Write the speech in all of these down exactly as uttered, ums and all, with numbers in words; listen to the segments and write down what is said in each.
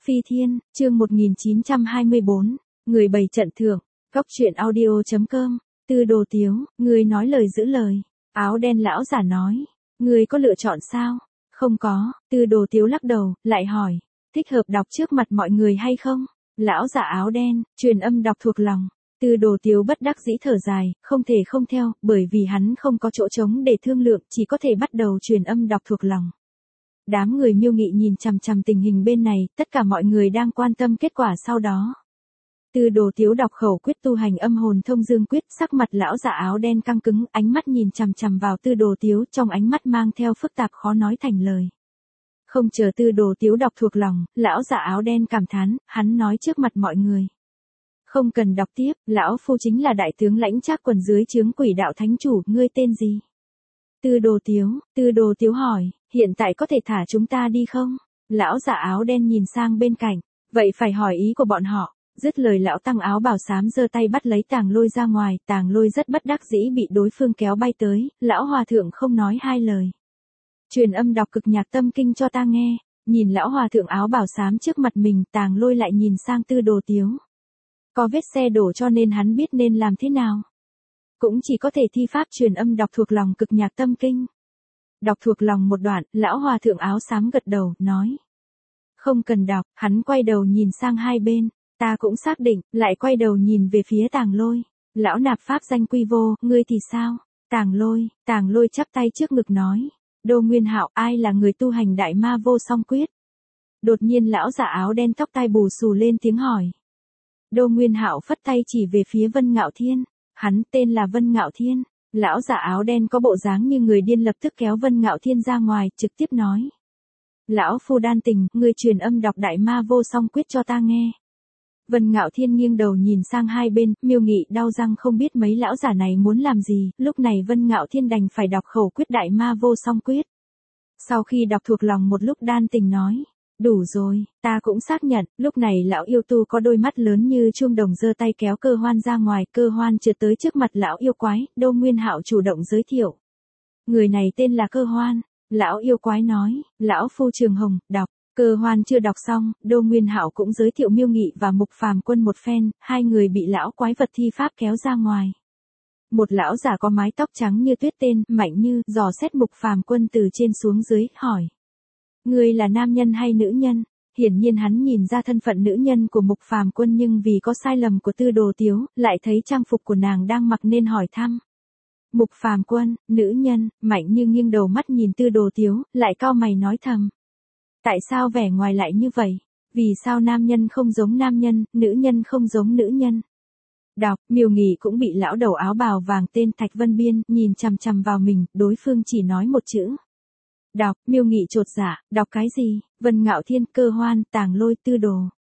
Phi Thiên, chương một nghìn chín trăm hai mươi bốn, người bày trận thưởng, góc truyện audio.com, Tư Đồ Tiếu, ngươi nói lời giữ lời. Áo đen lão giả nói, ngươi có lựa chọn sao? Không có, Tư Đồ Tiếu lắc đầu, lại hỏi, thích hợp đọc trước mặt mọi người hay không? Lão giả áo đen, truyền âm đọc thuộc lòng. Tư Đồ Tiếu bất đắc dĩ thở dài, không thể không theo, bởi vì hắn không có chỗ trống để thương lượng, chỉ có thể bắt đầu truyền âm đọc thuộc lòng. Đám người Miêu Nghị nhìn chằm chằm tình hình bên này, tất cả mọi người đang quan tâm kết quả sau đó. Tư Đồ Tiếu đọc khẩu quyết tu hành âm hồn thông dương quyết, sắc mặt lão giả áo đen căng cứng, ánh mắt nhìn chằm chằm vào Tư Đồ Tiếu, trong ánh mắt mang theo phức tạp khó nói thành lời. Không chờ Tư Đồ Tiếu đọc thuộc lòng, lão giả áo đen cảm thán, hắn nói trước mặt mọi người. Không cần đọc tiếp, lão phu chính là đại tướng lãnh Trác Quần dưới trướng Quỷ Đạo Thánh Chủ, ngươi tên gì? Tư Đồ Tiếu, Tư Đồ Tiếu hỏi, hiện tại có thể thả chúng ta đi không? Lão giả áo đen nhìn sang bên cạnh, vậy phải hỏi ý của bọn họ. Dứt lời lão tăng áo bào xám giơ tay bắt lấy Tàng Lôi ra ngoài, Tàng Lôi rất bất đắc dĩ bị đối phương kéo bay tới, lão hòa thượng không nói hai lời. Truyền âm đọc cực nhạc tâm kinh cho ta nghe, nhìn lão hòa thượng áo bào xám trước mặt mình, Tàng Lôi lại nhìn sang Tư Đồ Tiếu. Có vết xe đổ cho nên hắn biết nên làm thế nào. Cũng chỉ có thể thi pháp truyền âm đọc thuộc lòng cực nhạc tâm kinh. Đọc thuộc lòng một đoạn, lão hòa thượng áo xám gật đầu, nói. Không cần đọc, hắn quay đầu nhìn sang hai bên, ta cũng xác định, lại quay đầu nhìn về phía Tàng Lôi. Lão nạp pháp danh quy vô, ngươi thì sao? Tàng Lôi, Tàng Lôi chắp tay trước ngực nói. Đô Nguyên Hạo, ai là người tu hành đại ma vô song quyết? Đột nhiên lão giả áo đen tóc tai bù xù lên tiếng hỏi. Đô Nguyên Hạo phất tay chỉ về phía Vân Ngạo Thiên. Hắn tên là Vân Ngạo Thiên. Lão giả áo đen có bộ dáng như người điên lập tức kéo Vân Ngạo Thiên ra ngoài, trực tiếp nói. Lão phu đan tình, ngươi truyền âm đọc đại ma vô song quyết cho ta nghe. Vân Ngạo Thiên nghiêng đầu nhìn sang hai bên, Miêu Nghị đau răng không biết mấy lão giả này muốn làm gì, lúc này Vân Ngạo Thiên đành phải đọc khẩu quyết đại ma vô song quyết. Sau khi đọc thuộc lòng một lúc đan tình nói. Đủ rồi, ta cũng xác nhận, lúc này lão yêu tu có đôi mắt lớn như chuông đồng giơ tay kéo Cơ Hoan ra ngoài, Cơ Hoan trượt tới trước mặt lão yêu quái, Đô Nguyên Hạo chủ động giới thiệu. Người này tên là Cơ Hoan, lão yêu quái nói, lão phu Trường Hồng, đọc, Cơ Hoan chưa đọc xong, Đô Nguyên Hạo cũng giới thiệu Miêu Nghị và Mục Phàm Quân một phen, hai người bị lão quái vật thi pháp kéo ra ngoài. Một lão giả có mái tóc trắng như tuyết tên, Mạnh Như, dò xét Mục Phàm Quân từ trên xuống dưới, hỏi. Ngươi là nam nhân hay nữ nhân? Hiển nhiên hắn nhìn ra thân phận nữ nhân của Mục Phàm Quân nhưng vì có sai lầm của Tư Đồ Tiếu, lại thấy trang phục của nàng đang mặc nên hỏi thăm. Mục Phàm Quân, nữ nhân, Mạnh Như nghiêng đầu mắt nhìn Tư Đồ Tiếu, lại cau mày nói thầm. Tại sao vẻ ngoài lại như vậy? Vì sao nam nhân không giống nam nhân, nữ nhân không giống nữ nhân? Đọc, Miêu Nghị cũng bị lão đầu áo bào vàng tên Thạch Vân Biên, nhìn chằm chằm vào mình, đối phương chỉ nói một chữ. Đọc, Miêu Nghị chột dạ, đọc cái gì? Vân Ngạo Thiên, Cơ Hoan, Tàng Lôi, Tư Đồ.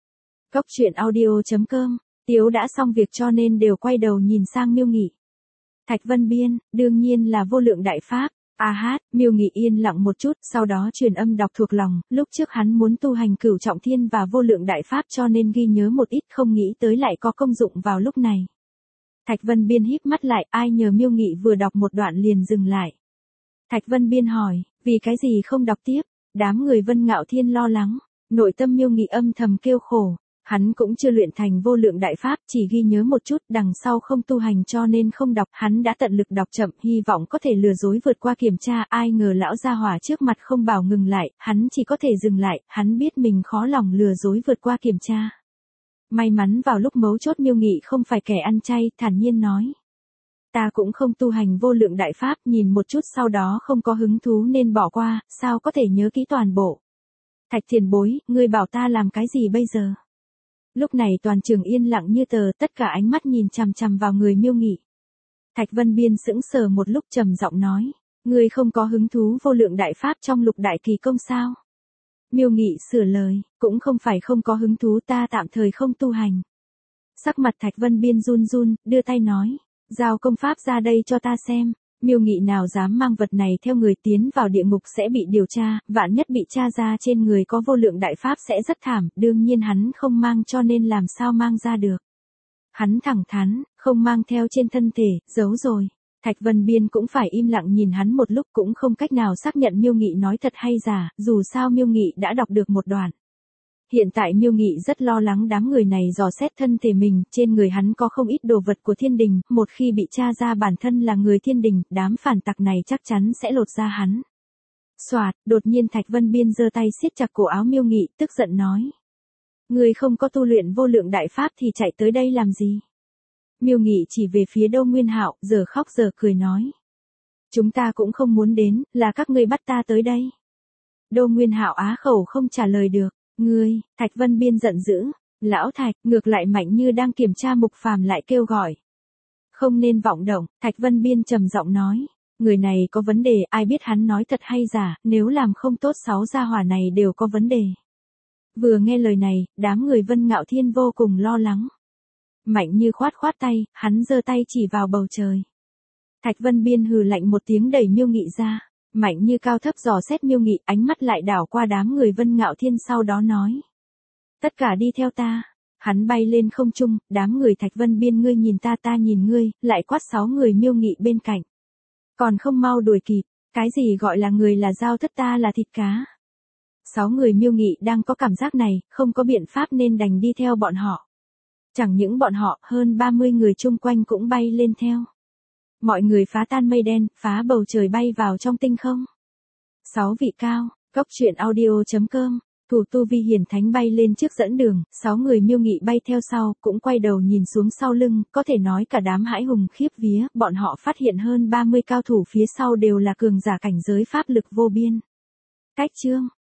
Góc truyện audio.com, Tiếu đã xong việc cho nên đều quay đầu nhìn sang Miêu Nghị. Thạch Vân Biên, đương nhiên là vô lượng đại pháp. A hát, Miêu Nghị yên lặng một chút, sau đó truyền âm đọc thuộc lòng, lúc trước hắn muốn tu hành cửu trọng thiên và vô lượng đại pháp cho nên ghi nhớ một ít, không nghĩ tới lại có công dụng vào lúc này. Thạch Vân Biên híp mắt lại, ai nhờ Miêu Nghị vừa đọc một đoạn liền dừng lại. Thạch Vân Biên hỏi, vì cái gì không đọc tiếp? Đám người Vân Ngạo Thiên lo lắng, nội tâm Miêu Nghị âm thầm kêu khổ. Hắn cũng chưa luyện thành vô lượng đại pháp, chỉ ghi nhớ một chút, đằng sau không tu hành cho nên không đọc, hắn đã tận lực đọc chậm, hy vọng có thể lừa dối vượt qua kiểm tra, ai ngờ lão gia hỏa trước mặt không bảo ngừng lại, hắn chỉ có thể dừng lại, hắn biết mình khó lòng lừa dối vượt qua kiểm tra. May mắn vào lúc mấu chốt Miêu Nghị không phải kẻ ăn chay, thản nhiên nói. Ta cũng không tu hành vô lượng đại pháp, nhìn một chút sau đó không có hứng thú nên bỏ qua, sao có thể nhớ kỹ toàn bộ. Thạch tiền bối, ngươi bảo ta làm cái gì bây giờ? Lúc này toàn trường yên lặng như tờ, tất cả ánh mắt nhìn chằm chằm vào người Miêu Nghị. Thạch Vân Biên sững sờ một lúc trầm giọng nói, ngươi không có hứng thú vô lượng đại pháp trong lục đại kỳ công sao? Miêu Nghị sửa lời, cũng không phải không có hứng thú, ta tạm thời không tu hành. Sắc mặt Thạch Vân Biên run run, đưa tay nói, giao công pháp ra đây cho ta xem. Miêu Nghị nào dám mang vật này theo người tiến vào địa ngục sẽ bị điều tra, vạn nhất bị tra ra trên người có vô lượng đại pháp sẽ rất thảm, đương nhiên hắn không mang cho nên làm sao mang ra được. Hắn thẳng thắn, không mang theo trên thân thể, giấu rồi. Thạch Vân Biên cũng phải im lặng nhìn hắn một lúc, cũng không cách nào xác nhận Miêu Nghị nói thật hay giả, dù sao Miêu Nghị đã đọc được một đoạn. Hiện tại Miêu Nghị rất lo lắng đám người này dò xét thân thể mình, trên người hắn có không ít đồ vật của thiên đình, một khi bị tra ra bản thân là người thiên đình, đám phản tặc này chắc chắn sẽ lột ra hắn. Soạt, đột nhiên Thạch Vân Biên giơ tay siết chặt cổ áo Miêu Nghị, tức giận nói. Người không có tu luyện vô lượng đại pháp thì chạy tới đây làm gì? Miêu Nghị chỉ về phía Đô Nguyên Hạo, giờ khóc giờ cười nói. Chúng ta cũng không muốn đến, là các ngươi bắt ta tới đây. Đô Nguyên Hạo á khẩu không trả lời được. Ngươi, Thạch Vân Biên giận dữ. Lão Thạch, ngược lại Mạnh Như đang kiểm tra Mục Phàm lại kêu gọi. Không nên vọng động, Thạch Vân Biên trầm giọng nói. Người này có vấn đề, ai biết hắn nói thật hay giả, nếu làm không tốt sáu gia hỏa này đều có vấn đề. Vừa nghe lời này, đám người Vân Ngạo Thiên vô cùng lo lắng. Mạnh Như khoát khoát tay, hắn giơ tay chỉ vào bầu trời. Thạch Vân Biên hừ lạnh một tiếng đẩy Miêu Nghị ra. Mạnh Như cao thấp dò xét Miêu Nghị, ánh mắt lại đảo qua đám người Vân Ngạo Thiên sau đó nói. Tất cả đi theo ta. Hắn bay lên không trung, đám người Thạch Vân Biên ngươi nhìn ta ta nhìn ngươi, lại quát sáu người Miêu Nghị bên cạnh. Còn không mau đuổi kịp, cái gì gọi là người là dao thất ta là thịt cá. Sáu người Miêu Nghị đang có cảm giác này, không có biện pháp nên đành đi theo bọn họ. Chẳng những bọn họ, hơn ba mươi người chung quanh cũng bay lên theo. Mọi người phá tan mây đen, phá bầu trời bay vào trong tinh không. Sáu vị cao, góc truyện audio chấm com, thủ tu vi hiển thánh bay lên trước dẫn đường, sáu người Miêu Nghị bay theo sau, cũng quay đầu nhìn xuống sau lưng, có thể nói cả đám hãi hùng khiếp vía, bọn họ phát hiện hơn ba mươi cao thủ phía sau đều là cường giả cảnh giới pháp lực vô biên. Cách chương